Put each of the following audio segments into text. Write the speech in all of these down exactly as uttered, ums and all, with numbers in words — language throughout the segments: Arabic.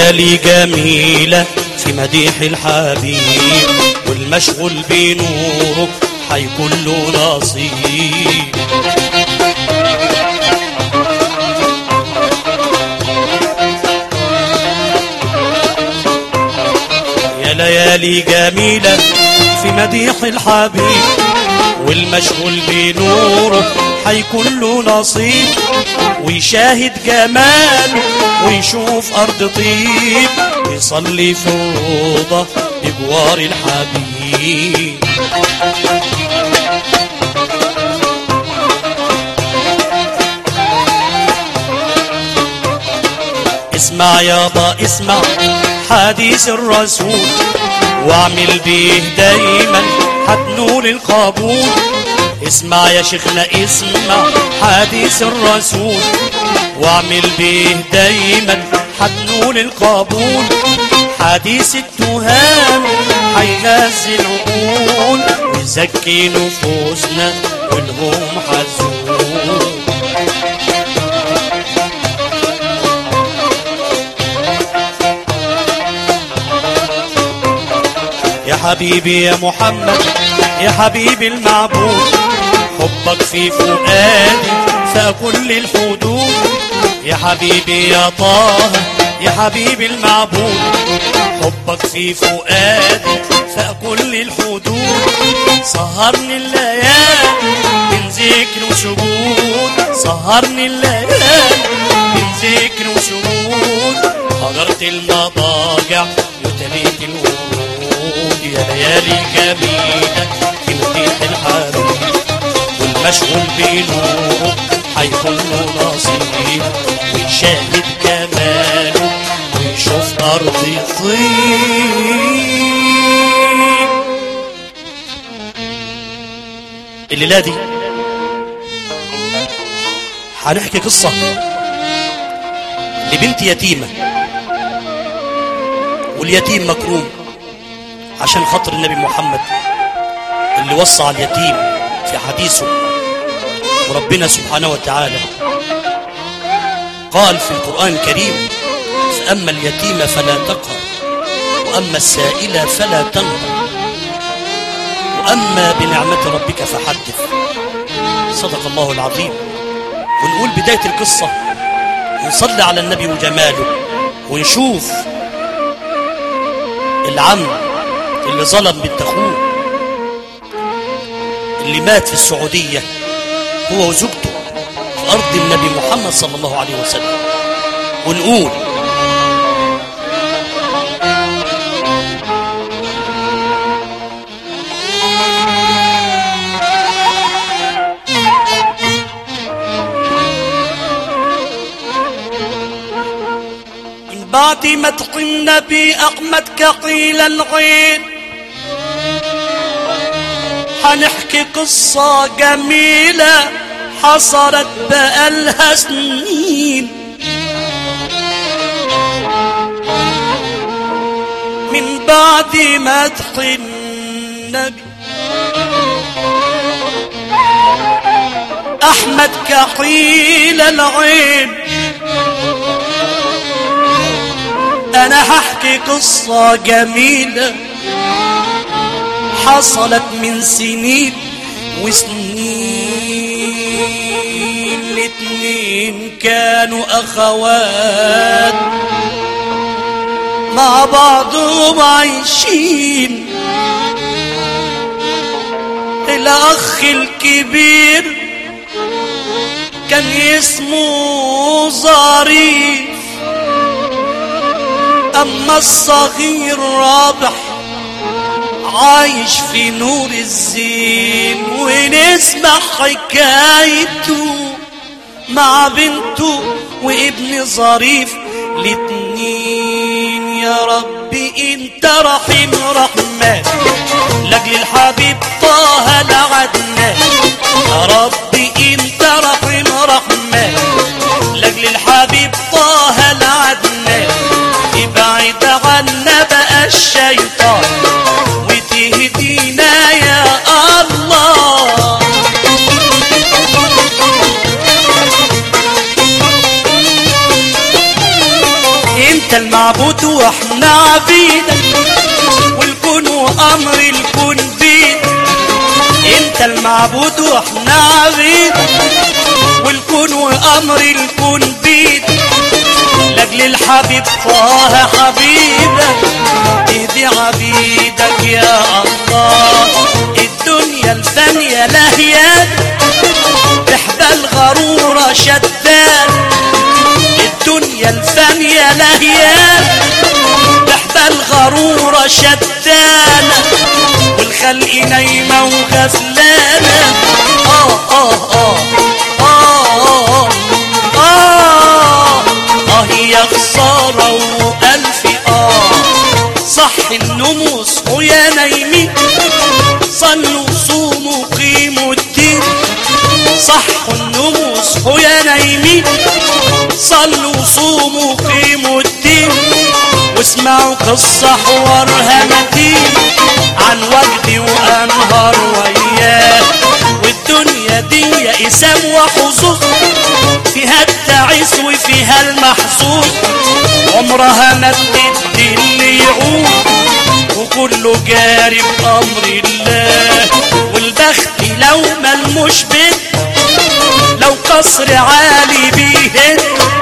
ليالي جميلة في مديح الحبيب، والمشغول بنوره حيكون له نصيب. يا ليالي جميلة في مديح الحبيب، والمشغول بنوره حيكون له نصيب، ويشاهد جماله ويشوف أرض طيب، ويصلي في روضة بجوار الحبيب. اسمع يابا اسمع حديث الرسول، واعمل بيه دايما هتنول القبول. اسمع يا شيخنا اسمع حديث الرسول، واعمل بيه دايما هتنول القبول. حديث التهام هينزل عقول، ويزكي نفوسنا والهم حزون. يا حبيبي يا محمد يا حبيبي المعبود، حبك في فؤادي فكل الحدود. يا حبيبي يا طه يا حبيبي المعبود، حبك في فؤادي فكل الحدود. سهرني الليالي من ذكر وشهود، سهرني الليالي من ذكر وشهود. هجرت المضاجع وتليت الورود، يا ليالي جميلة في مديح الحبيب، والمشغول بنوره حيكون له نصيب، ويشاهد جماله ويشوف أرض طيب. الليلة دي هنحكي قصة لبنت يتيمة، واليتيم مكروم عشان خاطر النبي محمد اللي وصى على اليتيم في حديثه. وربنا سبحانه وتعالى قال في القرآن الكريم: فأما اليتيم فلا تقهر، وأما السائل فلا تنهر، وأما بنعمة ربك فحدث. صدق الله العظيم. ونقول بداية القصة ونصلي على النبي وجماله، ونشوف العم اللي ظلم بنت اخوه اللي مات في السعودية هو وزوجته في أرض النبي محمد صلى الله عليه وسلم. ونقول من بعد مدح النبي أحمد كقيل العين، هنحكي قصة جميلة حصلت بقالها سنين. من بعد مدح النبي أحمد كحيل العين، أنا هحكي قصة جميلة حصلت من سنين وسنين. الاتنين كانوا أخوات مع بعضهم عايشين. الأخ الكبير كان اسمه ظريف، أما الصغير رابح عايش في نور الزين. ونسمع حكايته مع بنته وابن ظريف الاتنين. يا ربي انت رحيم رحمن لاجل الحبيب طه العدنان. يا ربي انت رحيم رحمن لاجل الحبيب طه العدنان. ابعد عنا بقى الشيطان وتهدينا يا الله. انت المعبود المعبود واحنا عبيدك، والكون وامر الكون بيدك. انت المعبود واحنا عبيدك، والكون وامر الكون بيدك. لاجل الحبيب طه حبيبك اهدي عبيدك يا الله. الدنيا الفانية لهيان بحبال غرورة شدان، الدنيا الفانية لهيان بحبال غرورة شدانة، والخلق نايمة وغفلانة. آه آه آه آه آه آه آه يا خسارة وألف آه. صح النوم وصحوا يا نايمين، صلوا وصوموا قيموا الدين. صحوا النوم وصحوا يا نايمين، صلوا وصوموا قيموا الدين. واسمعوا قصة حوارها متين عن وجدي وأنهار وياه. والدنيا دي إسام وحظوظ، فيها التعيس وفيها المحظوظ. عمرها ما بتدي اللي يعود، وكله جاري بأمر الله. والبخت لو ملموش بيت، لو قصر عالي بيهد.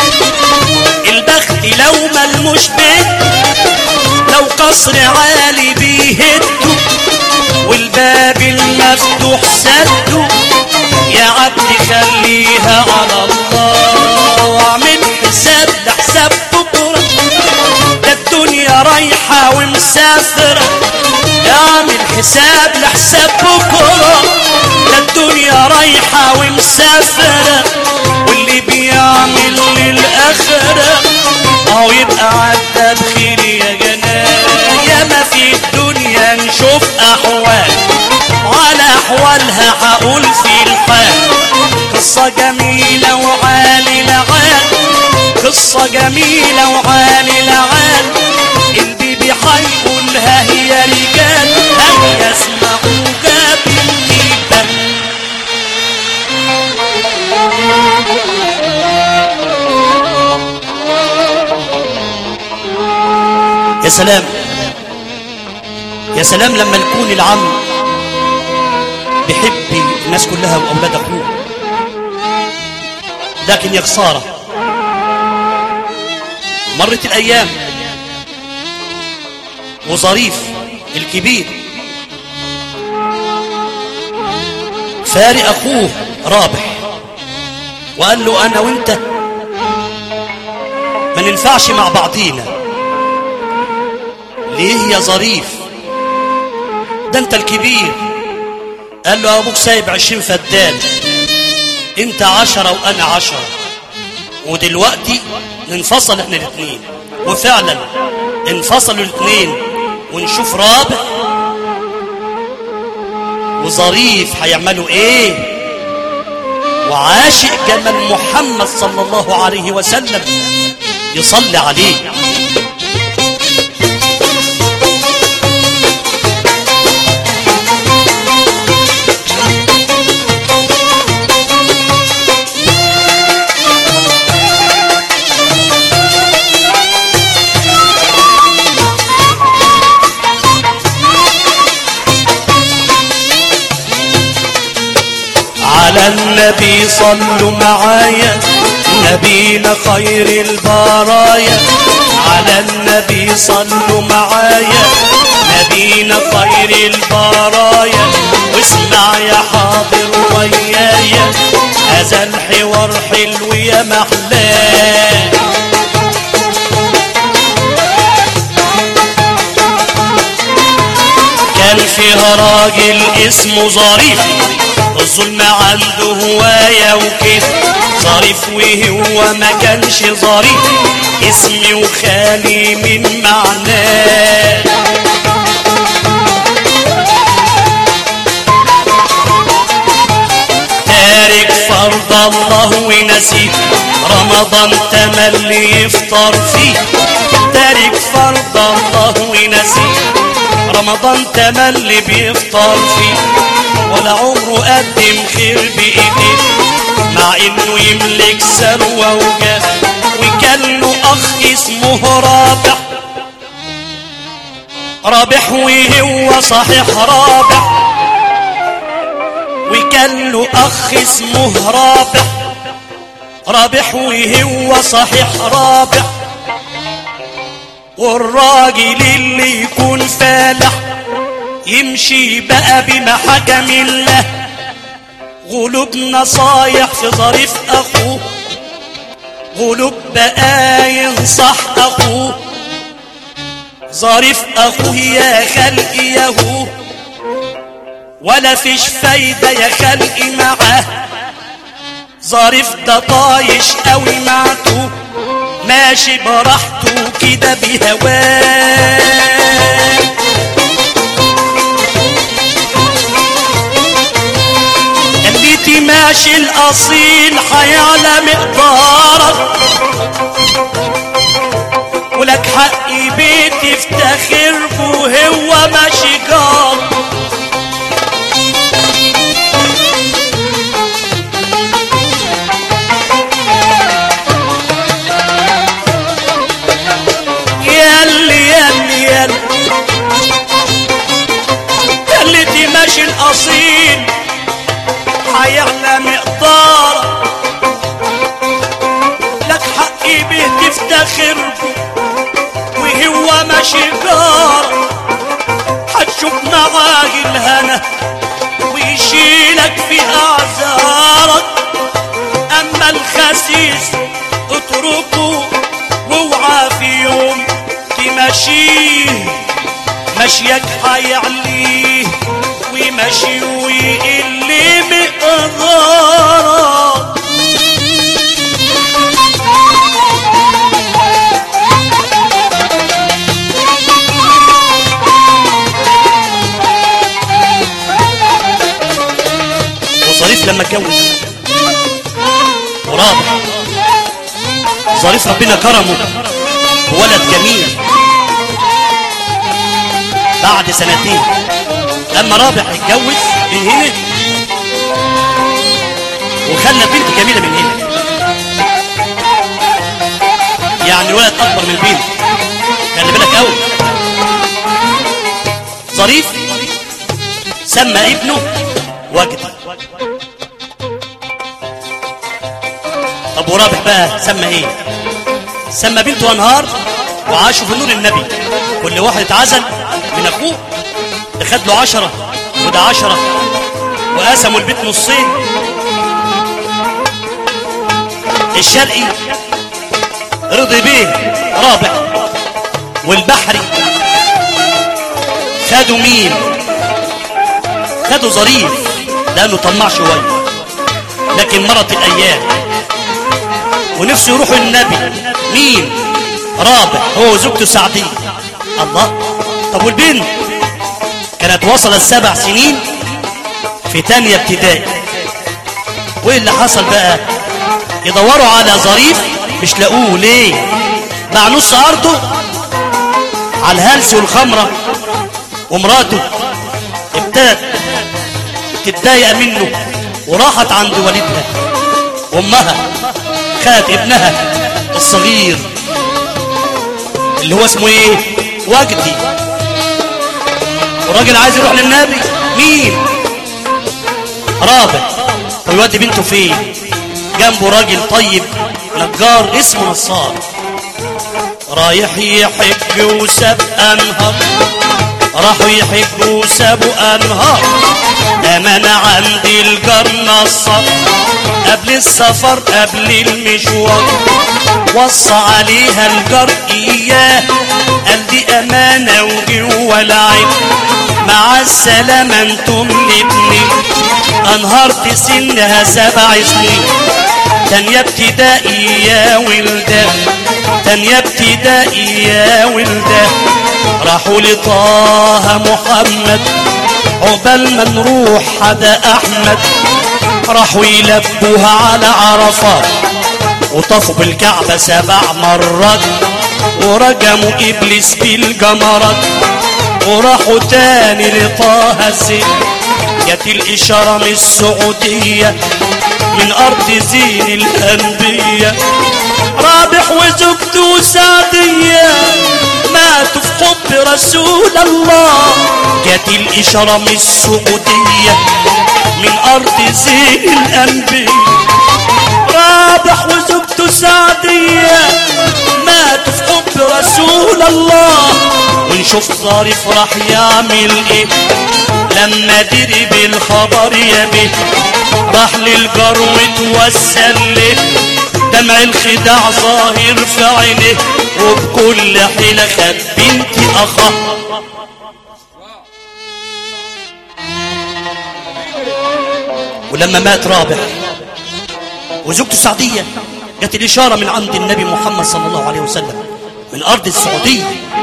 البخت لو ملموش بيت، لو قصر عالي بيهده. والباب المفتوح سده، يا عبدي خليها على الله. واعمل حساب لحساب بكره، ده الدنيا رايحة ومسافرة. اعمل حساب لحساب بكره، ده الدنيا رايحة ومسافرة. واللي بيعمل للآخرة اهو يبقى عدى بخير يا جنان. ياما في الدنيا نشوف أحوال، وعلى أحوالها هقول في الحال. قصة جميلة وعالي العال، قصة جميلة وعالي العال. البيبي حيقولها هي رجال، هل يسمعوها بالنيبال. يا سلام يا سلام لما يكون العم بيحب الناس كلها واولاد اخوه، لكن يا خساره مرت الايام وظريف الكبير فارق اخوه رابح، وقال له انا وانت ما ننفعش مع بعضينا. ليه يا ظريف؟ ده انت الكبير. قال له ابوك سايب عشرين فدان، انت عشرة وانا عشرة، ودلوقتي ننفصل احنا الاثنين. وفعلا انفصلوا الاثنين، ونشوف رابح وظريف هيعملوا ايه. وعاشق جمال محمد صلى الله عليه وسلم يصلي عليه. على النبي صلوا معايا، نبينا خير البرايا. على النبي صلوا معايا، نبينا خير البرايا. واسمع يا حاضر ويايا، هذا الحوار حلو يا محلاه. كان فيها راجل اسمه ظريف، الظلم عنده هواية وكيف. ظريف وهو ما كانش ظريف، اسمي وخالي من معناه. تارك فرض الله ونسيه، رمضان تملي يفطر فيه. تارك فرض الله ونسيه، رمضان تملي بيفطر فيه. ولا عمره قدم خير بإيديه، مع انه يملك ثروة وجاه. وكان له اخ اسمه رابح، رابح وهو صحيح رابح، وكان له اخ اسمه رابح، رابح وهو صحيح رابح. والراجل اللي يكون فالح يمشي بقى بما حكم الله، غلوب نصايح في ظريف اخوه، غلوب بقى ينصح اخوه، ظريف اخوه يا خلقي ياهو، ولا فيش فايدة يا خلقي معاه، ظريف ده طايش قوي معته، ماشي براحته كده بهواه. خليتي ماشي الاصيل حيعلى مقدارك، ولك حق بيتي افتخر وهو ماشي جارك. ياللي ياللي ياللي خليتي ماشي الاصيل حيعلى مقدارك، لك حق بيه تفتخر وهو ماشي جارك. هتشوف معاه الهنا ويشيلك في اعذارك، اما الخسيس اتركه واوعى في يوم تمشيه، مشيك حيعليه ومشي ويقل مقدارك. وظريف لما اتجوز ورابح، ظريف ربنا كرمه بولد جميل بعد سنتين. لما رابح اتجوز من هنا وخلى بنت جميلة من هنا، يعني ولد اكبر من البنت، خلي بالك قوي. ظريف سمى ابنه وجدي. طب ورابح بقى سمى ايه؟ سمى بنته انهار، وعاشوا في نور النبي، كل واحد اتعزل من اخوه، ده خد له عشرة وده عشرة، وقسموا البيت نصين. الشرقي رضي بيه رابح، والبحري خدوا مين؟ خدوا ظريف لانه طماع شويه، لكن مرت الايام ونفسه يروحوا النبي. مين؟ رابح هو وزوجته سعديه. الله، طب والبنت كانت وصلت سبع سنين في تانية ابتدائي. وايه اللي حصل بقى؟ يدوروا على ظريف مش لاقوه. ليه؟ مع نص ارضه على الهلس والخمره، ومراته ابتدت تتضايق منه وراحت عند والدها، وامها خدت ابنها الصغير اللي هو اسمه ايه؟ وجدي. والراجل عايز يروح للنبي. مين؟ رابح. ويودي بنته فين؟ جنبه راجل طيب نجار اسمه نصار، رايح يحج وساب انهار، راحوا يحجوا وسابوا انهار، امانة عند الجار نصار، قبل السفر قبل المشوار، وصى عليها الجار اياه، قال دي امانة وجوه العين، مع السلامة انتم الاتنين. انهارت سنها سبع سنين، تانية ابتدائي يا ولده، تانية ابتدائي يا ولده. راحوا لطه محمد عقبال ما نروح حدا احمد، راحوا يلبوها على عرفات وطافوا بالكعبة سبع مرات، ورجموا ابليس بالجمرات، وراحوا تاني لطه الزين. جت الاشارة من السعودية من أرض زين الأنبياء. رابح وزوجته سعدية ماتوا في حب رسول الله. جات الإشارة من السعودية من أرض زين الأنبياء. رابح وزوجته سعدية ماتوا في حب رسول الله. ونشوف ظريف راح يعمل ايه لما دري بالخبر يا بيه. راح للجار وتوسل له دمع الخداع ظاهر في عينيه. وبكل حيلة خد بنت أخاه. ولما مات رابح وزوجته سعدية جت الإشارة من عند النبي محمد صلى الله عليه وسلم من أرض السعودية.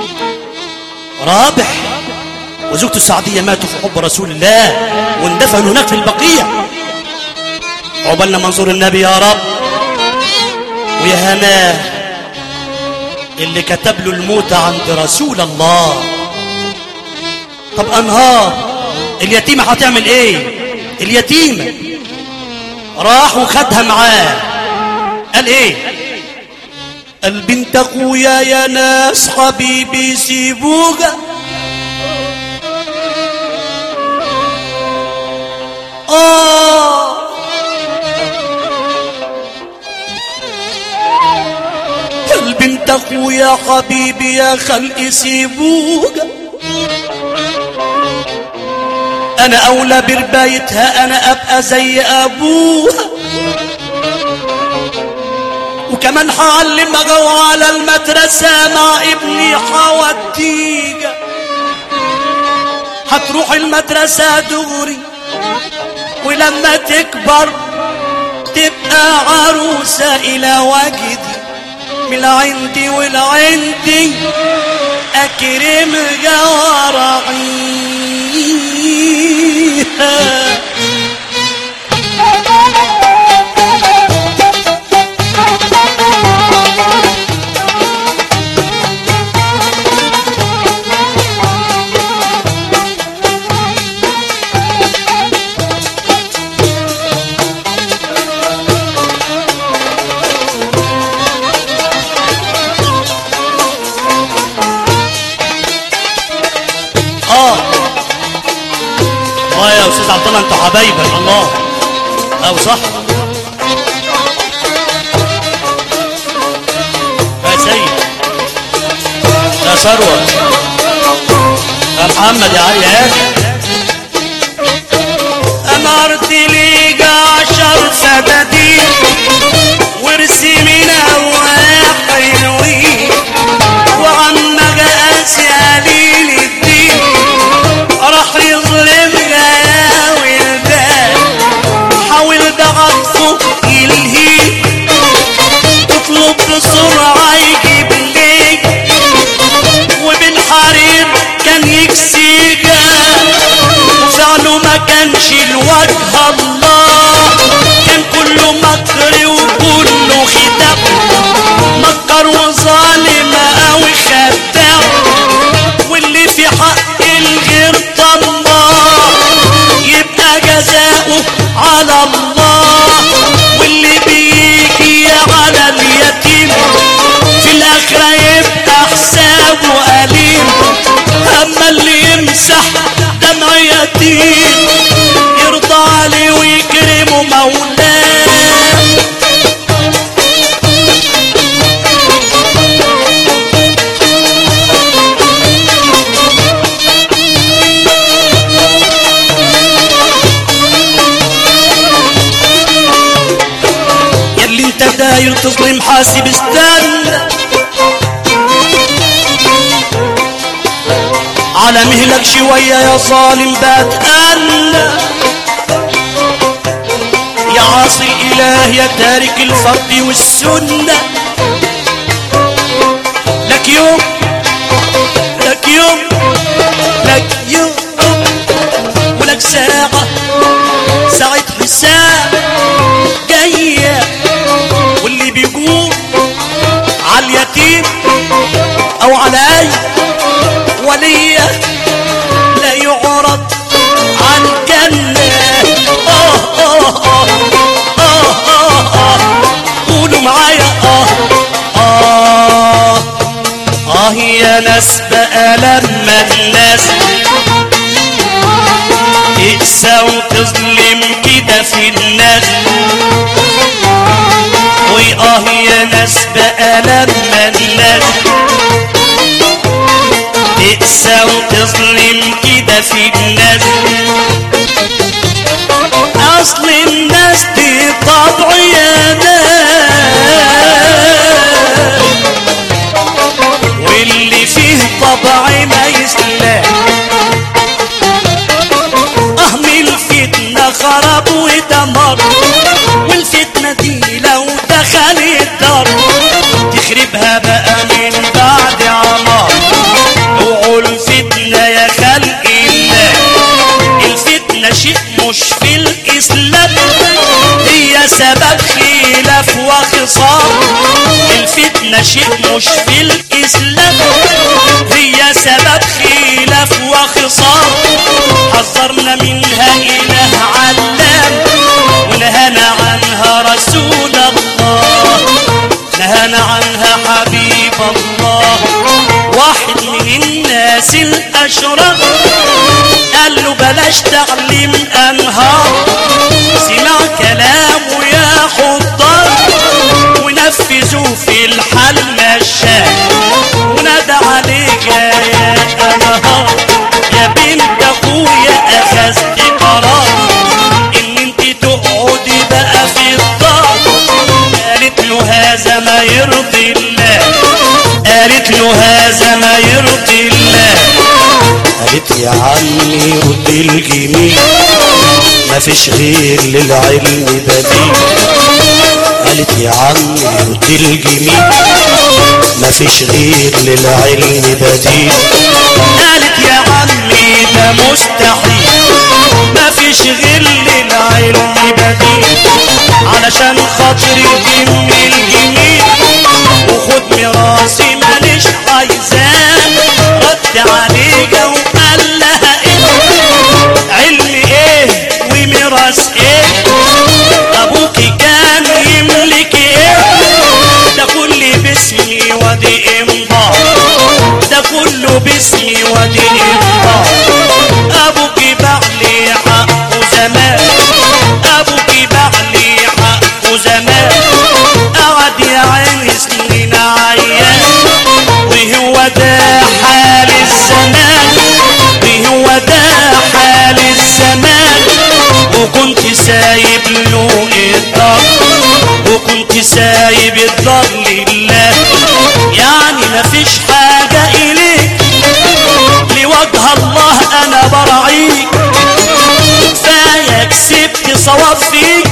رابح وزوجته السعدية ماتوا في حب رسول الله واندفنوا هناك في البقيع. عقبالنا منظور النبي يا رب. ويا هناه اللي كتب له الموت عند رسول الله. طب أنهار اليتيمة هتعمل ايه؟ اليتيمة راح وخدها معاه. قال ايه؟ قال بنت اخويا يا ناس حبيبي سيبوها. اه قال بنت اخويا حبيبي يا خلقي سيبوها. انا اولى بربايتها انا ابقى زي ابوها. وكمان هعلمها وعلى المدرسة مع ابني حوديها. هتروح المدرسة دغري ولما تكبر تبقى عروسة إلى وجدي. من عندي والعندي أكرمها وراعيها. يا استاذ عبد الله انت حبايبك الله. او صح يا سيد يا ثروت يا محمد يا علي. امرت لي عشر سدادين ورثي من اواق حلوين. وعمك قاسي قليل الدين راح يظلم يلهي. تطلب بسرعة يجيب ليك وبالحرير كان يكسيها. وفعله ما كانش الوجه الله كان كله مكر وكله خداع. مكر وظالم قوي خداع واللي في حق الغير طماع يبقى جزاؤه على الله. واللي بيجي على اليتيم في الآخرة يبقى حسابه أليم. أما اللي يمسح دمع يتيم يرضى عليه ويكرمه مولاه. داير تظلم حاسب استنى على مهلك شوية يا ظالم بتأنى. يا عاصي الإله يا تارك الفرد والسنة. لك يوم لك يوم لك يوم ولك ساعة ساعة حساب جاية. واللي بيقول على اليتيم او على اي وليه لا يعرض عن جنة. آه آه آه آه لما الناس تقسى وتظلم كده في الناس. وآه يا ناس بقى لما الناس تقسى وتظلم كده في الناس. أصل الناس دي طبع يا ناس، واللي فيه طبع ما يسلم. اه من الفتنة خرب ودمر، والفتنة دي لو دخلت الدار تخربها بقى من بعد عمار. اوعوا الفتنة يا خلق الله، الفتنة شيء مش في الإسلام، هي سبب خلاف وخصام. الفتنة شيء مش في الإسلام، هي سبب خلاف وخصام. حذرنا منها إله علام، ونهانا عنها رسول الله، نهانا عنها حبيب الله. واحد من الناس الأشرار قال له بلاش تعليم أنهار، سمع كلامه يا خضار ونفذوا في الحل مشاه. ونادى عليك يا أنهار يا بنت أخويا، أخذت قرار إن انت تقعدي بقى في الدار. قالت له هذا ما يرضي الله، قالت له هذا ما يرضي الله. قالت يا عمي رد الجميل، ما فيش غير للعلم بديل. قالت يا عمي رد الجميل، ما فيش غير للعلم بديل. قالت يا عمي ده مستحيل، ما فيش غير للعلم بديل. علشان خاطري تم الجميل وخد مراسي ماليش عايزاه. رد عليها وقال لها ايه علم ايه وميراث ايه؟ ابوكي كان يملك ايه؟ ده كل باسمي ودي امضاء، ده كله باسمي ودي امضاء. ابوكي بعلي حقه زمان، ابوكي بعلي حقه زمان. قعد يا عيني سنين عيان، وهو ده حال الزمان، وهو ده حال الزمان. وكنت سايب له الدار، وكنت سايب الدار لله. يعني مفيش حاجة إليك لوجه الله أنا برعيك، كفاية كسبت صواب فيك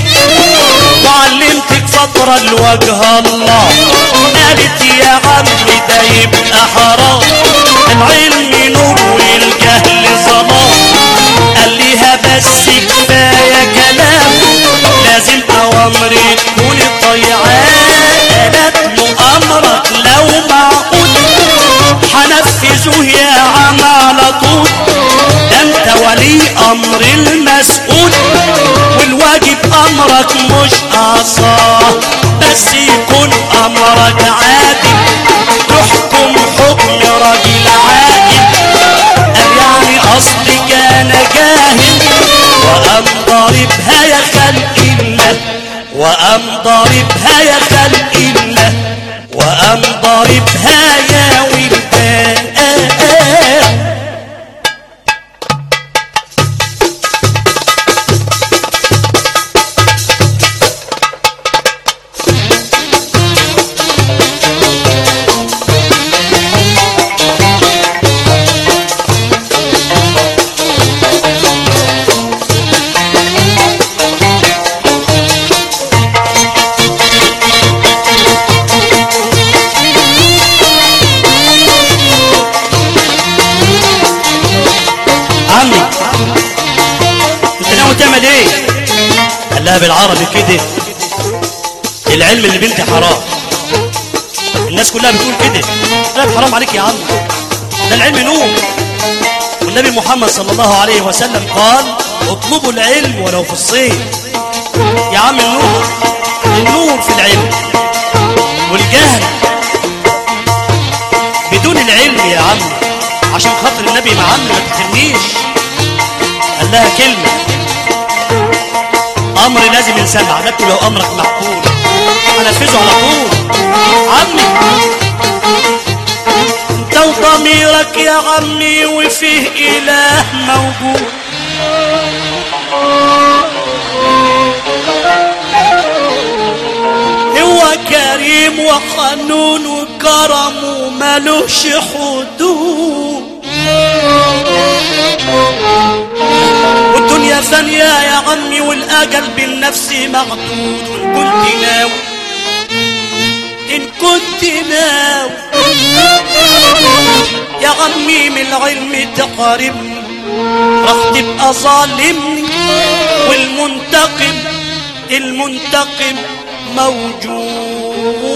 وعلمتك فترة لوجه الله. قالت يا عمي ده يبقى حرام، العلم نور والجهل ظلام. قال ليها بس كفاية كلام، لازم أوامري تكون طيعان. قالت له أمرك لو معقول حنفذه يا عم على طول، ده انت ولي أمر المسؤول، والواجب أمرك مش عصاه، بس يكون أمرك عادل تحكم حكم راجل عاقل. قال يعني أصلي كان جاهل وقام ضاربها يا خلق الله، وقام ضاربها يا خلق الله، وقام ضاربها يا ولدان. بالعربي كده العلم اللي بنتي حرام. الناس كلها بتقول كده، لا حرام عليك يا عم، ده العلم نور. والنبي محمد صلى الله عليه وسلم قال اطلبوا العلم ولو في الصين. يا عم النور، النور في العلم، والجهل بدون العلم يا عم عشان خاطر النبي مع عمي ما تخنيش. قال لها كلمة امر لازم ينسمع، قالت له لو امرك معقول هنفذه على طول. عمي انت وضميرك يا عمي وفيه اله موجود، هو كريم وقانون وكرم ومالوش حدود، والدنيا فانية يا عمي والاجل بالنفس مغدود. وان كنت ناوي ان كنت ناوي يا عمي من العلم تقاربني راح تبقى ظالمني، والمنتقم المنتقم موجود.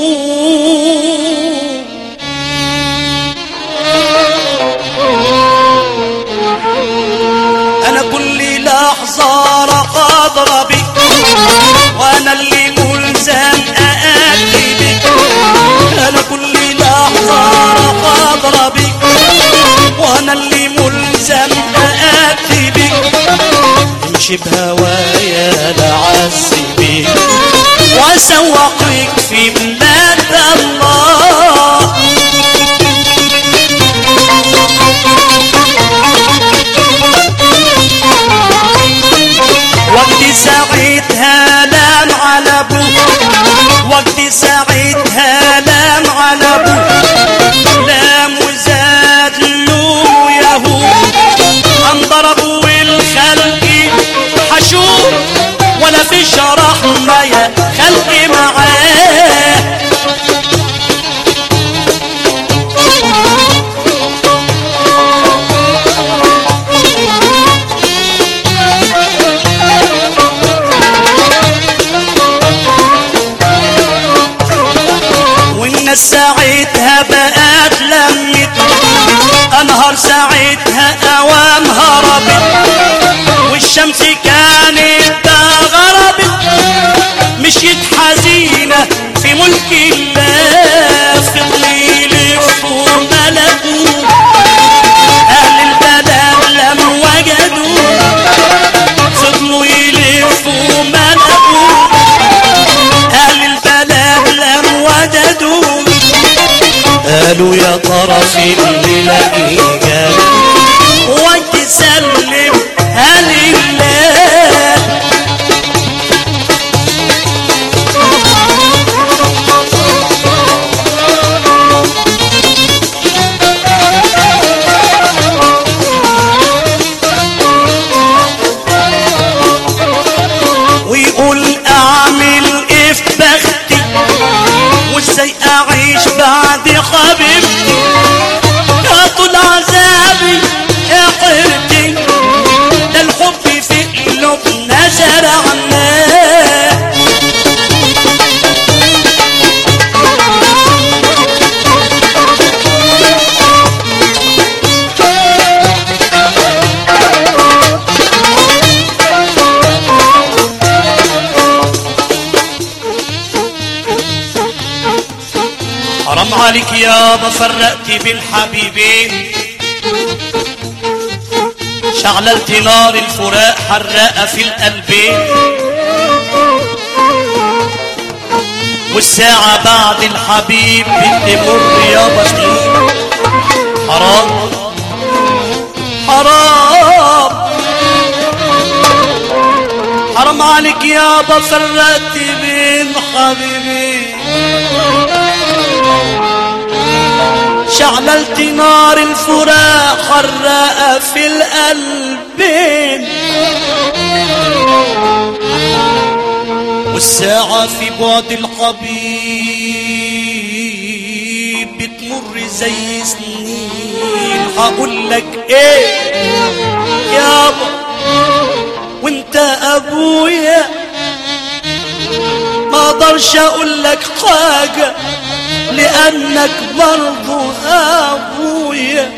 انا كل لحظة راح اضربك وانا اللي ملزم اقتلك، انا كل لحظة راح اضربك وانا اللي ملزم اقتلك، امشي بهوايا لعذبك واسوقك في بلاد الله. وقت ساعتها لام على ابوه، وقت ساعتها لام على ابوه، لام وزاد له يهود، انضربوا والخلق حشور ولا فيش رحمة يا خلق معاه. والناس ساعتها بقت لمت، انهار ساعتها اوام هربت، والشمس كانت غربت، مشيت حزينة في ملك الله، فضل يلفوا ملكوا اهل البلد لم وجدوا، فضلوا يلفوا ملكوا اهل البلد لم وجدوا، قالوا يا ترى في الليلة ايه وتسلم هل الله. ويقول اعمل ايه في بختي وازاي اعيش بعد حبيبتي، يا طول عذابي يا قرتي، ده الحب في قلوبنا زرعناه. حرام عليك يابا فرقت بين حبيبين، شعللت نار الفراق حرقة في القلبين، والساعة بعد الحبيب بتمر يابا سنين. حرام حرام حرام عليك يابا فرقت بين حبيبين، شعللت نار الفراق حرقة في القلبين، والساعة في بعد الحبيب بتمر زي سنين. هقولك ايه يابا وانت ابويا، ما اقدرش اقولك حاجة لانك برضو ابويا،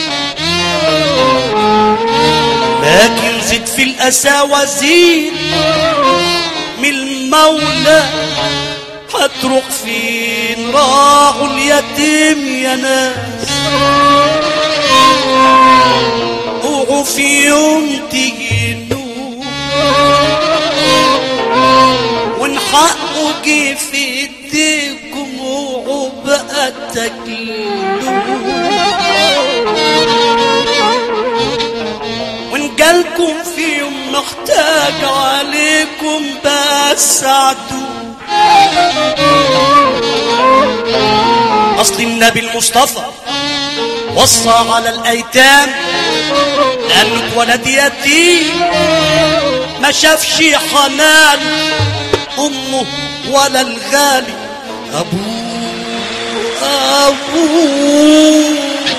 لكن زد في القساوة زيد من المولى، هتروح فين راحوا اليتيم يا ناس. حقه جه في ايديكم وبقى تكلوه، وان جالكم في يوم محتاج عليكم بس ساعدوه. اصل النبي المصطفى وصى على الايتام لانه اتولد يتيم، ما شافش حنان امه ولا الغالي ابوه ابوه.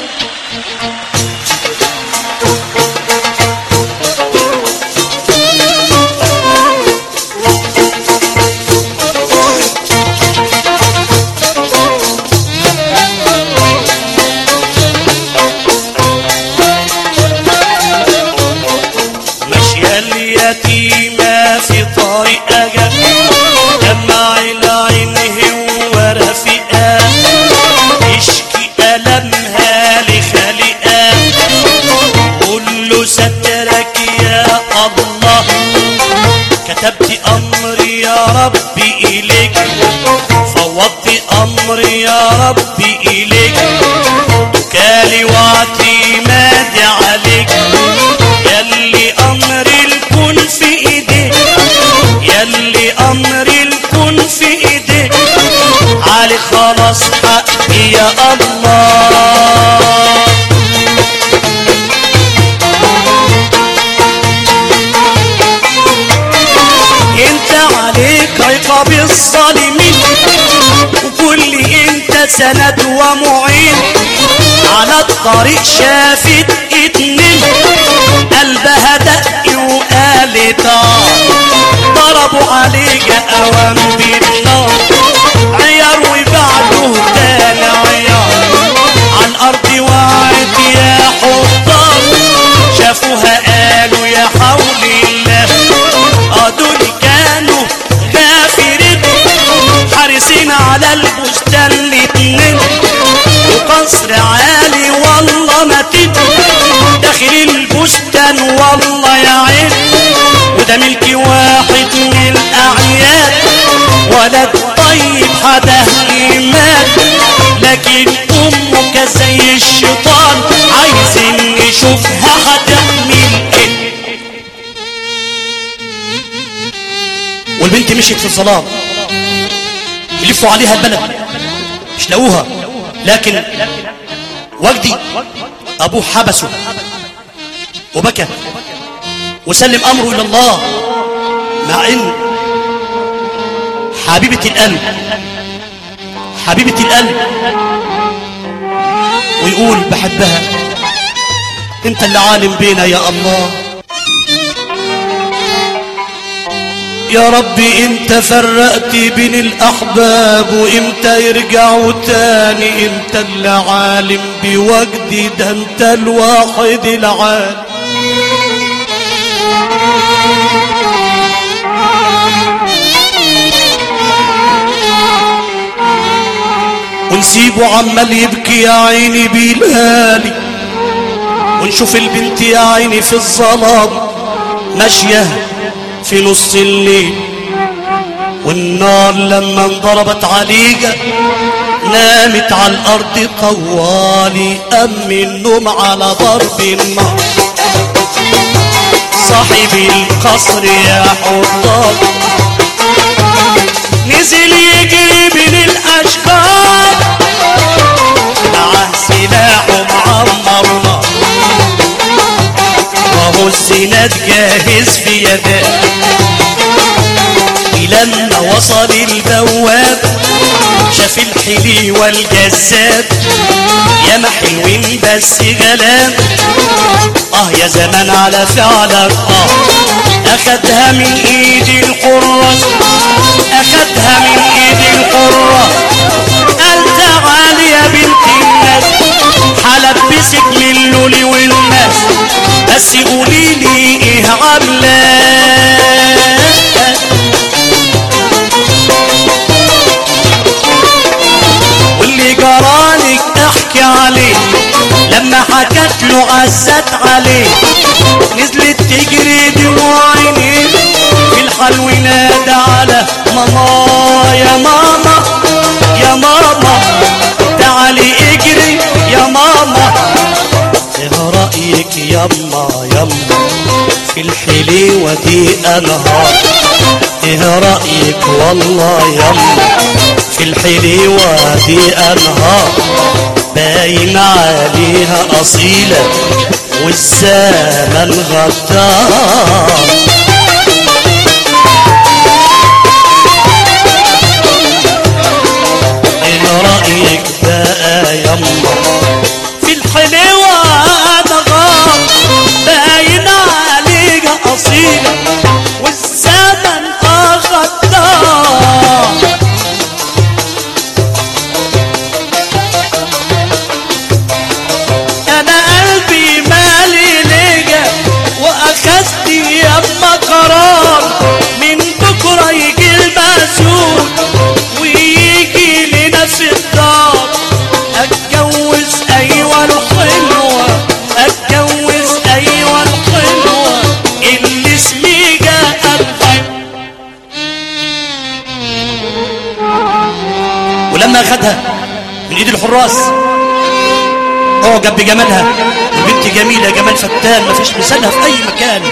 اليتيمة في طريقها دمع العين هو رفيقها، يشكي ألمها لخالقها، قول له سترك يا الله، كتبت أمري يا ربي إليك، فوضت أمري يا ربي إليك، توكالي واعتمادي عليك، يلي أمري الكون في إيديك، يلي أمري الكون في إيديك، علي خلاص حقي يا الله. انت عليك عقاب الظالمين، وكل انت سند ومعين، على الطريق شافت اتنين قلبها دق وقالت اه، ضربوا عليك اوام بالنار، عيار وبعده تاني عيار، عالارض وقعت يا حطام، شافوها قالوا يا حول الله، اه دول كانوا غافرين حارسين على البستان الاتنين، وقصر عالي والله متين داخل البستان والله يا عين، وده ملك واحد من الاعياد، ولد طيب حدا ايمان، لكن امه كزي الشيطان، عايزين نشوفها هتعمل ايه. والبنت مشيت في الظلام، يلفوا عليها البلد مش لاقوها، لكن وجدي ابوه حبسه وبكى وسلم امره الى الله، مع ان حبيبة القلب حبيبة القلب ويقول بحبها، انت اللي عالم بينا يا الله. يا ربي انت فرقت بين الاحباب، وامتى يرجعوا تاني، انت اللي عالم بوجدي، ده انت الواحد العالم. ونسيبه عمال يبكي يا عيني بيلالي، ونشوف البنت يا عيني في الظلام ماشيه في نص الليل، والنار لما انضربت عليها نامت على الارض طوالي، قام من النوم على ضرب النار، صاحب القصر يا حطاب نزل يجري بين الاشجار، معاه سلاحه معمر نار، وهو الزناد جاهز في يداه، لما وصل البواب شاف الحلي والجذاب، يا ما حلوين بس غلاب، اه يا زمان على فعلك اه، اخدها من ايد الحراس، اخدها من ايد الحراس، قال تعالي يا بنت الناس، هلبسك من اللولي والناس، بس قوليلي ايه عامله، واللي جرالك احكي عليه، لما حكت له عزت عليه نزلت تجري دموع عينيه في الحلو نادى على ماما يا ماما يا ماما تعالي اجري يا ماما ايه رأيك يما يما في الحليوة دي انهار ايه رأيك والله يما في الحليوة دي انهار باين عليها اصيلة والزمن غدار ايه رأيك بقى يما في الحليوة انهار باين عليها اصيلة والزمن غدار انا قلبي مالي ليجا واخدت يما قرار من بكره يجي المسؤول ويجي لنا في الدار اتجوز ايوه الحلوه اتجوز ايوه الحلوه اللي اسمي جاء ولما اخدها من ايد الحراس اعجب بجمالها البنت جميله جمال فتان مفيش مثالها في اي مكان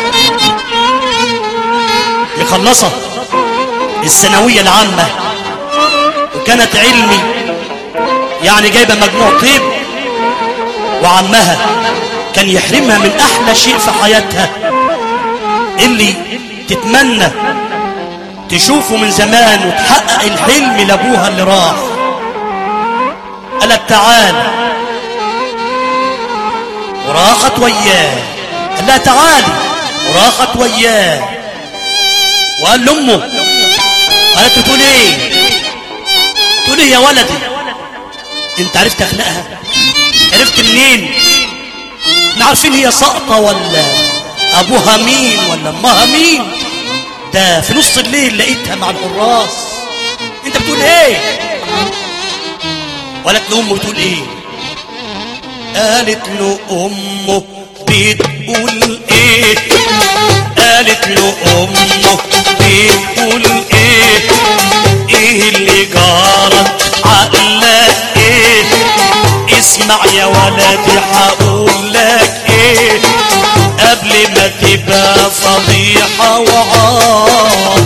مخلصه الثانويه العامه وكانت علمي يعني جايبه مجموع طيب وعمها كان يحرمها من احلى شيء في حياتها اللي تتمنى تشوفه من زمان وتحقق الحلم لابوها اللي راح قالت تعال وراحت وياه قال لها تعالي وراحت وياه وقال لامه قالت له تقول ايه تقول ايه يا ولدي انت عرفت اخلاقها عرفت منين احنا عارفين هي ساقطه ولا ابوها مين ولا امها مين ده في نص الليل لقيتها مع الحراس انت بتقول ايه قالت له امه بتقول ايه قالت له امه بتقول ايه قالت له امه بتقول ايه ايه اللي جرت عقلك ايه اسمع يا ولدي هقول لك ايه قبل ما تبقى فضيحه وعار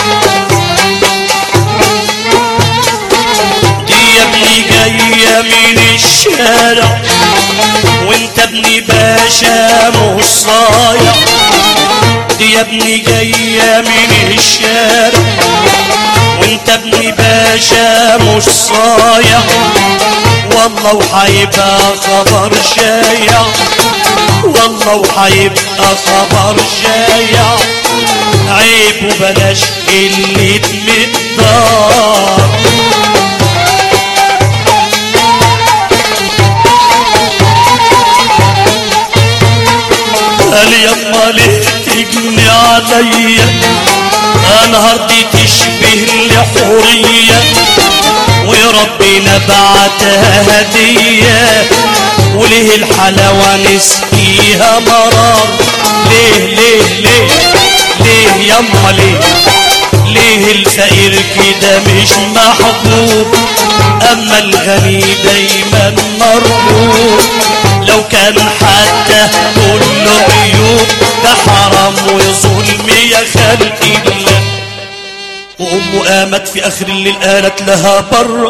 دي يا ابني جايه من الشارع وانت ابني باشا مش صايع دي يا ابني جايه من الشارع وانت ابني باشا مش صايع والله وحيبقى خبر شايع والله وحيبقى خبر شايع عيب وبلاش قلة مقدار قال يما ليه تجني عليا انا هردي تشبه لحورية وربنا بعتها هدية وليه الحلاوة نسقيها مرار ليه ليه ليه ليه يما ليه ليه الفقير كده مش محبوب اما الغني دايما مرغوب لو كان حتى كله عيوب ده حرام وظلم يا خلق الله وامه قامت في اخر الليل قالت لها بره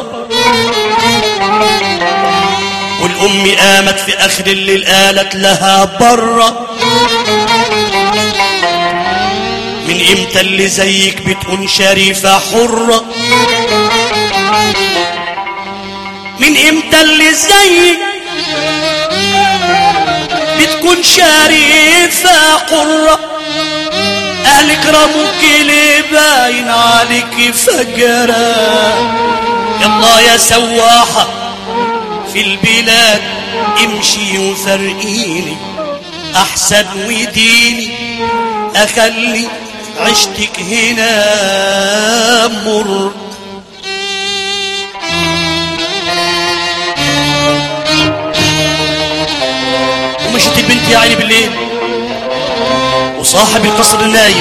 والام قامت في اخر الليل قالت لها بره من امتى اللي زيك بتكون شريفة حرة من امتى اللي زيك بتكون شريفة حرة اهلك رموك ليه باين عليك فجرة يلا يا سواحة في البلاد امشي وفرقيني احسن وديني اخلي عشتك هنا مر مشيت البنت يا عيني بالليل وصاحب القصر النايم،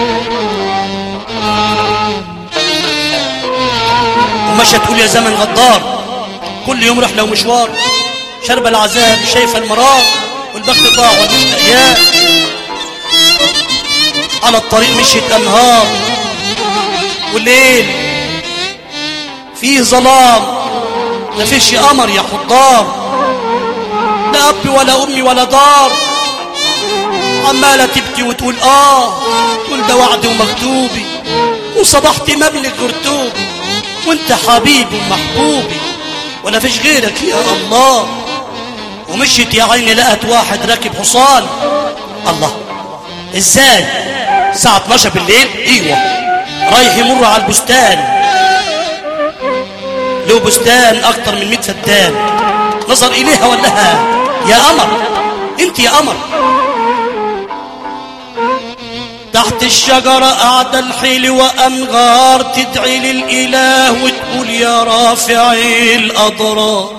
ومشى تقول يا زمن غدار، كل يوم رحله ومشوار، شرب العذاب شايفه المرار، والبخت ضاع والمشتاقيات، على الطريق مشيت انهار، والليل فيه ظلام مفيش قمر يا خضار، لا اب ولا امي ولا دار، عماله تبكي وتقول اه، تقول ده وعد ومكتوبي، وصبحت مبلغ رتوبي، وانت حبيبي ومحبوبي ولا فيش غيرك يا الله. ومشيت يا عيني لقت واحد راكب حصان. الله، ازاي الساعه اتناشر بالليل؟ ايوه، رايح يمر على البستان، له بستان اكتر من مئة فدان، نظر اليها وقال لها يا قمر، انت يا قمر. تحت الشجرة قاعدة الحلوة أنغار تدعي للإله وتقول يا رافع الأضرار.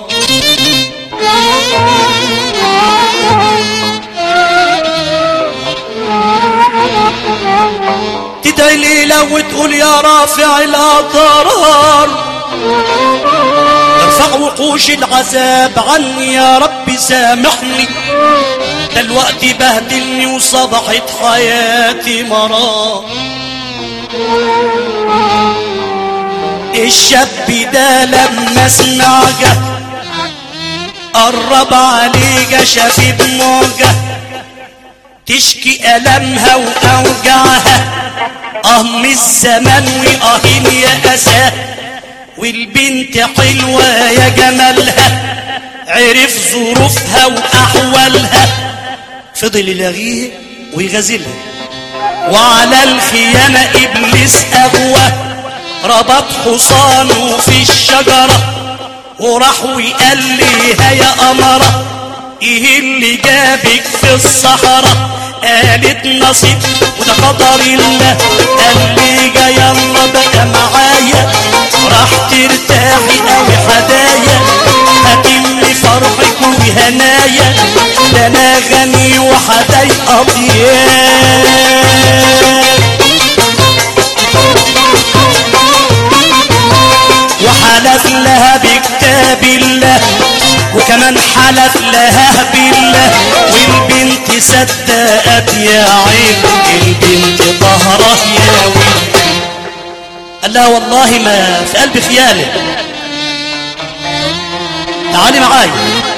تدعي للإله وتقول يا رافع الأضرار، ارفع وقوش العذاب عني يا رب سامحني، ده الوقت بهدلني وصبحت حياتي مرار. الشاب ده لما سمع جه قرب عليه جه شاف دموعه تشكي ألمها وأوجعها، اه من الزمان وآهين يا أساه، والبنت حلوة يا جمالها عرف ظروفها وأحوالها، فضل يلاغيه ويغازلها، وعلى الخيانة إبليس أغوى، ربط حصانه في الشجرة وراح وقال ليها يا قمرة إيه اللي جابك في الصحراء؟ قالت نصيب وده قدر الله، قال لي جا يلا بقى معايا راح ترتاحي قوي حدايا، هتملي فرحك وهنايا، ده انا غني وحداي ابيض. وحلف لها بكتاب الله وكمان حلف لها بالله، والبنت صدقت يا عين، البنت طهره يا ويل. قال لها والله ما في قلبي خيانه، تعالي معايا.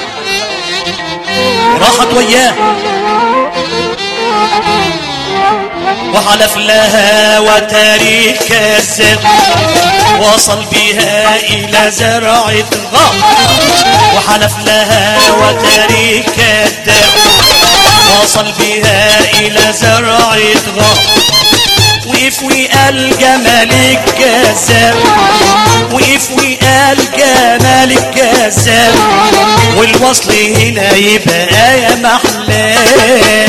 وراحت وياه وحلف لها وتاريخ كذاب، وصل بها إلى زرعة غاب، وحلف لها وتاريخ كذاب، وصل بها إلى زرعة غاب، وقف وقال جمالك كذاب، وقف وقال جمالك كذاب، والوصل هنا يبقى يا محلاه.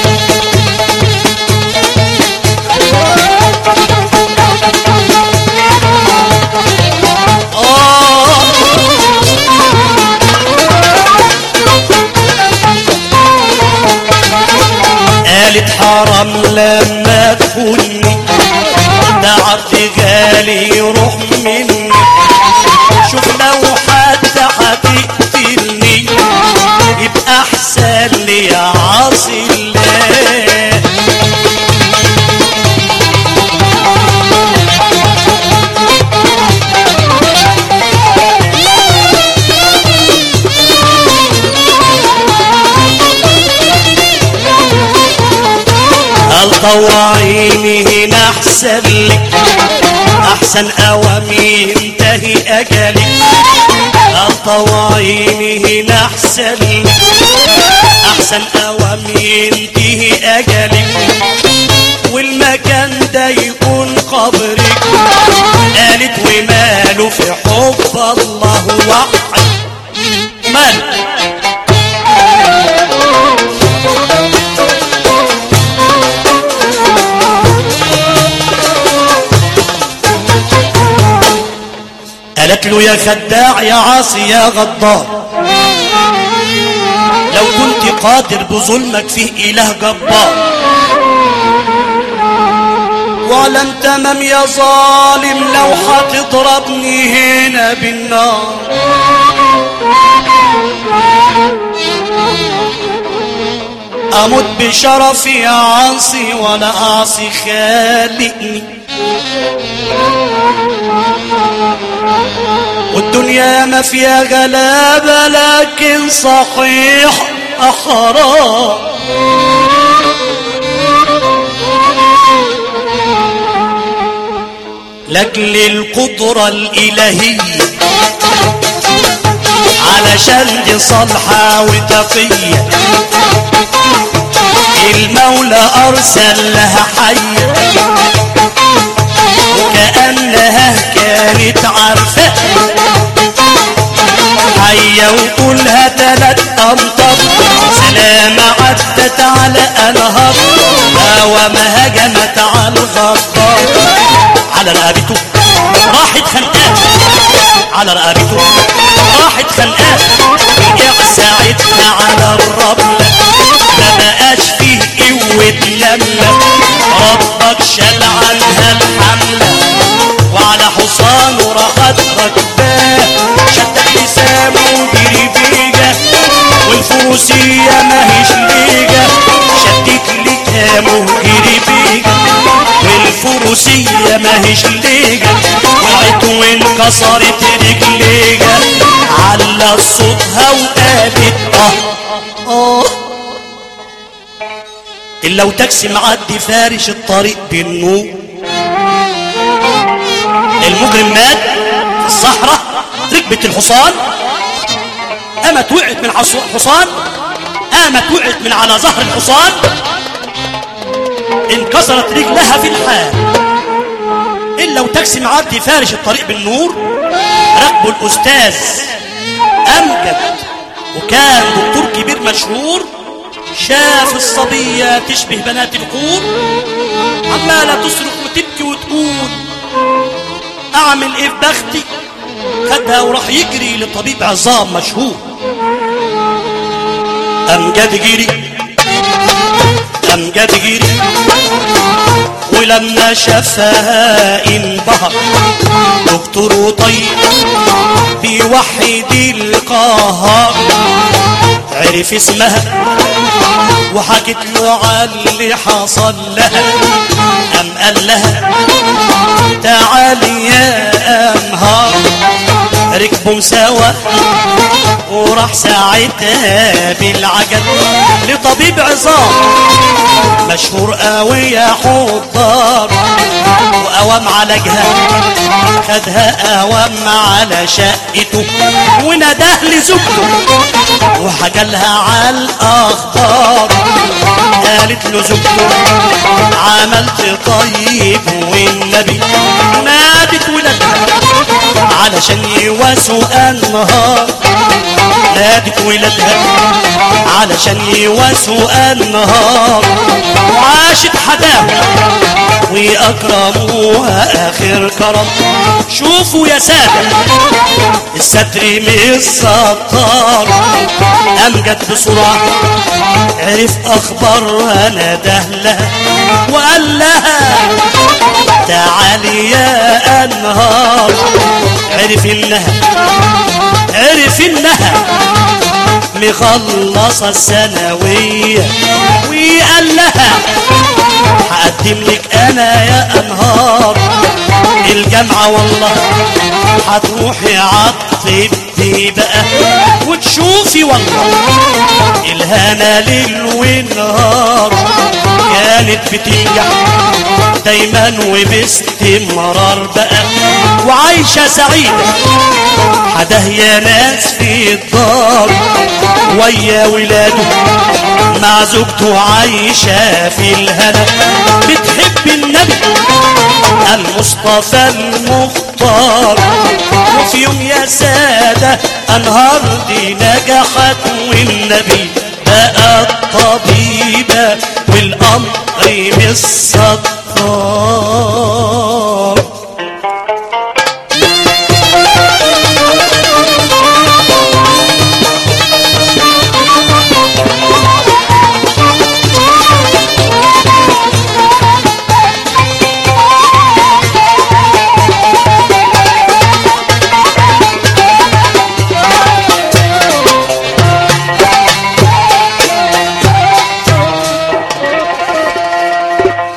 قالت حرام لما تخوني، ده عرض غالي يروح مني، شوف لو حتى هتقتلني يبقى احسن لي يا عاصي الله. طوعيني هنا احسن لك، احسن اوامي ينتهي اجلك، طوعيني هنا احسن لك، احسن اوامي ينتهي اجلك، والمكان ده يكون قبرك. قالت وماله في حب الله وحد، ماله قالت له يا خداع يا عاصي يا غدار، لو كنت قادر بظلمك فيه إله جبار. واعلم تمام يا ظالم لو هتضربني هنا بالنار اموت بشرفي يا عاصي ولا اعصي خالقني. والدنيا ما فيها غلابة لكن صحيح حرام. لاجل القدرة الإلهية علشان دي صالحة وتقية المولى أرسل لها حية وكأنها كانت عارفة حية وقولها تلات أمطار سلامة عدت على أنهار وما هجمت على الغدار. على رقبته راحت خنقاه على رقبته راحت خنقاه وقع ساعتها على الرملة ما بقاش فيه قوة لمة ربك شال عنها الحملة وعلى حصانه راحت ركباه شدت لسانه وجري بيجا والفروسية ماهيش ليجا شدت لكامه وجري بيجا والفروسية ماهيش ليجا وقعت وانكسرت رجليجا على صوتها وقالت اه اه إلا وتاكسي معدي فارش الطريق بالنور. المجرم مات في الصحراء ركبت الحصان قامت وقعت من الحصان قامت وقعت من على ظهر الحصان انكسرت رجلها في الحال. إلا وتاكسي معدي فارش الطريق بالنور ركبه الأستاذ أمجد وكان دكتور كبير مشهور شاف الصبية تشبه بنات القور عمالة تصرخ وتبكي وتقول أعمل إيه في بختي. خدها وراح يجري لطبيب عظام مشهور. أمجد جري أمجد جري ولما شافها انبهر دكتور وطيب بيوحد القهار عرف اسمها وحكت له على اللي حصل لها. قام قال لها تعالي يا أمهار ركبوا سوا وراح ساعتها بالعجل لطبيب عظام مشهور قوي يا حضار وقوام عالجها خدها قوام على شقته ونداه لزوجته وحكى لها على الاخبار. قالت له زوجته عملت طيب والنبي نادت ولادها علشان يواسوا النهار نادت ولادها علشان يواسوا النهار وعاشت حداها وأكرموها آخر كرم. شوفوا يا سادة الستر من الستار. أمجد بسرعة عرف أخبارها نده لها وقال لها تعالي يا أنهار. عرف إنها عرف إنها مخلصة الثانوية وقال لها هقدم لك انا يا انهار الجامعة والله هتروحي عالطب دي بقى وتشوفي والله الهنا ليل ونهار. كانت بتنجح دايما وباستمرار بقى وعايشة سعيدة حده يا ناس في الدار ويا ولاده مع زوجته عايشة في الهنا بتحب النبي المصطفى المختار. وفي يوم يا سادة أنهار دي نجحت والنبي بقى الطبيبة والأمر مش ستار.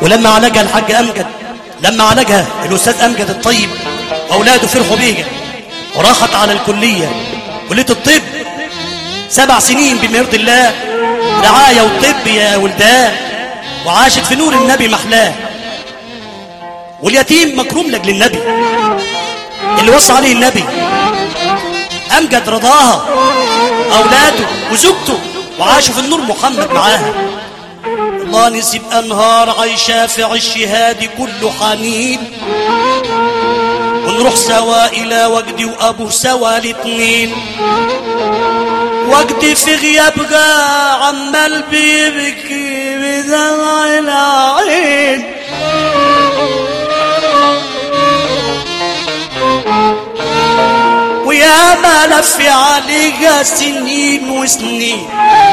ولما عالجها الحاج أمجد، لما عالجها الأستاذ أمجد الطيب وأولاده فرحوا بيها وراحت على الكلية، كلية الطب، سبع سنين بما يرضي الله رعاية وطب يا ولدان، وعاشت في نور النبي محلاه. واليتيم مكروم لأجل النبي اللي وصى عليه النبي. أمجد رضاها أولاده وزوجته وعاشوا في النور محمد معاها. الله نسيب أنهار عايشة في عش هادي كله حنين، ونروح سوا إلى وجدي وأبوه سوا الاتنين. وجدي في غيابها عمال بيبكي بدمع العين، ويا ما لف عليها سنين وسنين،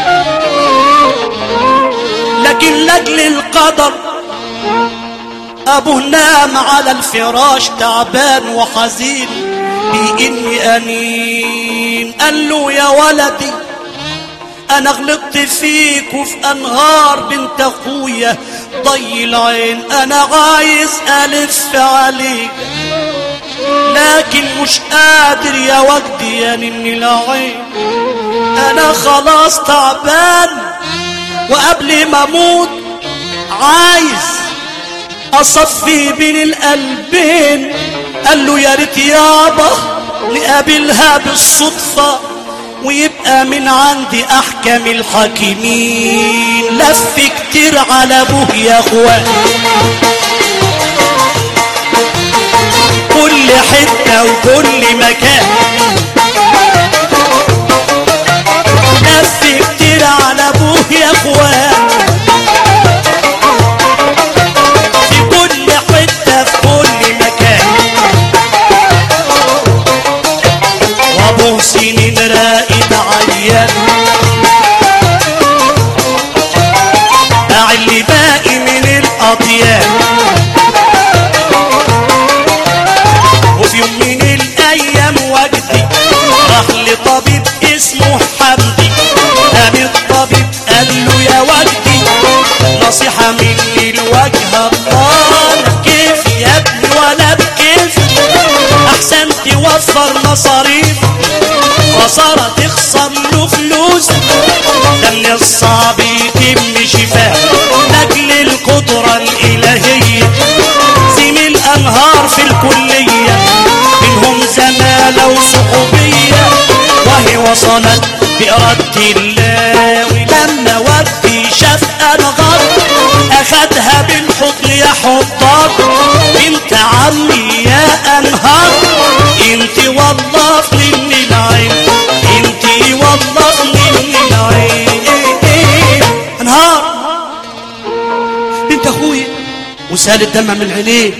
لكن لاجل القدر ابوه نام على الفراش تعبان وحزين بإني أنين. قال له يا ولدي انا غلطت فيك وفي انهار بنت اخويا ضي العين، انا عايز الف عليك لكن مش قادر يا وجدي يا نن العين. انا خلاص تعبان وقبل ما اموت عايز اصفي بين القلبين. قال له يا ريت يابا نقابلها بالصدفة ويبقى من عندي احكم الحاكمين. لف كتير على ابوه يا اخوان كل حتة وكل مكان، لف كتير على ابوه يا اخوان في كل حتة في كل مكان. وابوه سنين راقد عيان باع اللي باقي من الاطيان. وفي يوم من الايام وجدي راح لطبيب اسمه حمدي. قام الطبيب قال له يا وجدي نصيحة مني لوجه الله، كيف يا ابني ولا بكيف احسن توفر مصاريف خسارة تخسر له فلوس، ده من الصعب يتم شفاه لاجل القدرة الالهية. زميل انهار في الكلية منهم زمالة وصحوبية وهي وصلت بإرادة الله. ولما ودي شاف انغار اخدها بالحضن يا حضار، انت عمي يا انهار انت والله من العين، انت والله من العين. انهار بنت اخويا وسال الدمع من عينيه.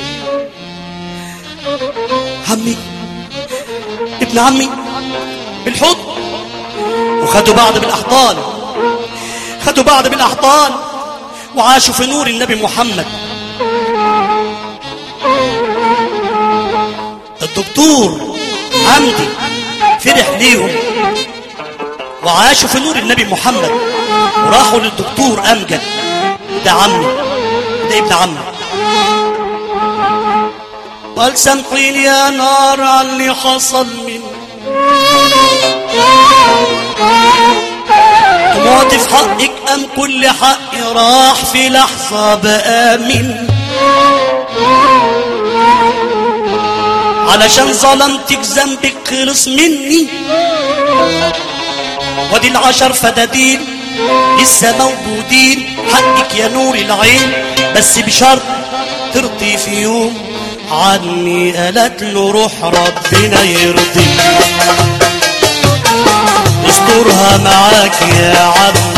عمي ابن عمي بالحضن، وخدوا بعض بالاحضان، خدوا بعض بالاحضان وعاشوا في نور النبي محمد. الدكتور حمدي فرح ليهم وعاشوا في نور النبي محمد، وراحوا للدكتور أمجد، ده عمي ده ابن عمي. قال سامحيني يا نار على اللي حصل مني، طمعت في حقك أم كل حقي راح في لحظة بقى مني، علشان ظلمتك ذنبك خلص مني. ودي العشر فدادين لسه موجودين، حقك يا نور العين بس بشرط ترضي في يوم عني. قالت له روح ربنا يرضي يسترها معاك يا عم.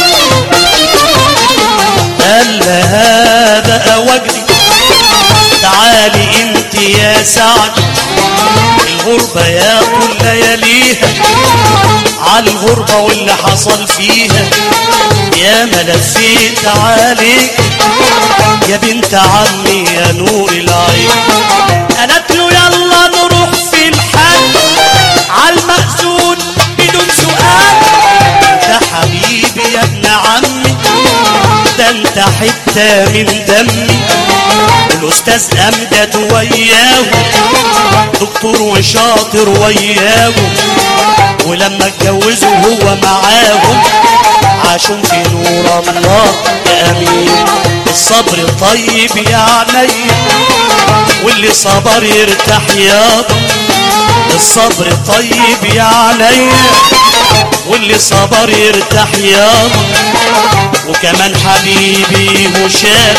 قال لها بقى وجدي تعالي انت يا سعد، الغربة يا كل لياليها على الغربة واللي حصل فيها يا ما لفيت عليك يا بنت عمي يا نور العين. قالت له يلا نروح في الحج عالمأذون بدون سؤال، انت حبيبي يا ابن عمي ده انت حتة من دمي. الاستاذ امجد وياه دكتور وشاطر وياه، ولما اتجوزوا هو معاهم عاشوا في نور الله يا امين. الصبر طيب يا عينيا واللي صبر يرتاح يابا. الصبر طيب يا عينيا واللي صبر يرتاح يابا. وكمان حبيبي هشام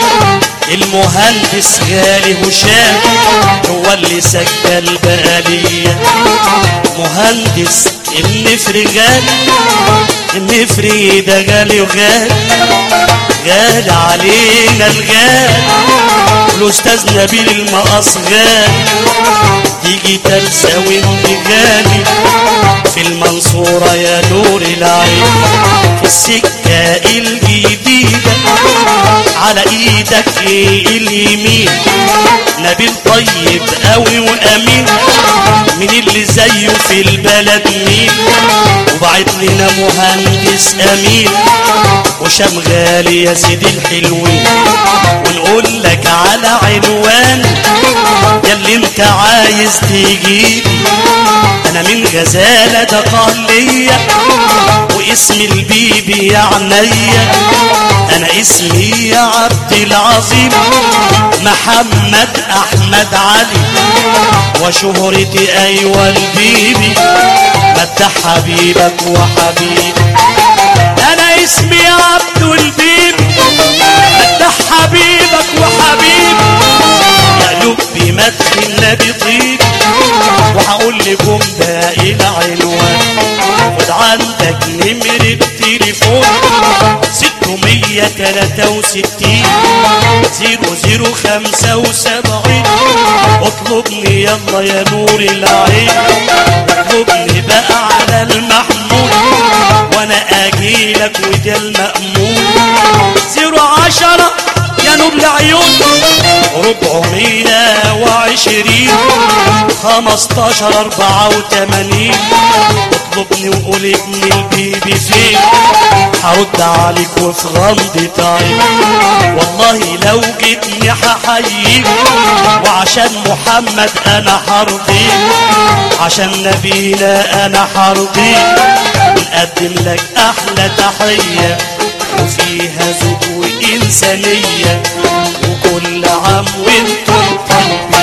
المهندس غالي هشام هو اللي سجل بقالية. مهندس النفر غالي، النفر ده غالي وغالي غالي علينا الغالي. الاستاذ نبيل المقص غالي، تيجي ترسى وانت غالي في المنصورة يا نور العين. في السكة الجديدة على ايدك اليمين نبيل طيب قوي وامين، من اللي زيه في البلد مين. وبعت لنا مهندس امين وشام غالي يا سيدي الحلوين. ونقول لك على عنوان ياللي انت عايز تجيلي. انا من غزالة ده قهلية واسمي البيبي يا عينيا. انا اسمي يا عبد العظيم محمد احمد علي، وشهرتي ايوه البيبي مدح حبيبك وحبيبي. انا اسمي عبد البيبي مدح حبيبك وحبيبي. يا لبي مدح النبي طيب، وهقول لكم باقي العنوان. خد عندك نمرة تليفون ستمية تلاتة وستين زيرو زيرو خمسة وسبعين. اطلبني يلا يا نور العين، اطلبني بقى على المحمول وانا اجيلك وده المأمول. زيرو عشرة يا نور العيون ربعمية وعشرين خمستاشر اربعة وتمانين. اطلبني وقول ابن البيبي فين، هرد عليك وفي غمضة عين. والله لو جيتني هحييك، وعشان محمد انا هرضيك، عشان نبينا انا هرضيك. ونقدم لك احلى تحية وفيها ذوق وانسانية، وكل عام وانتم طيبين.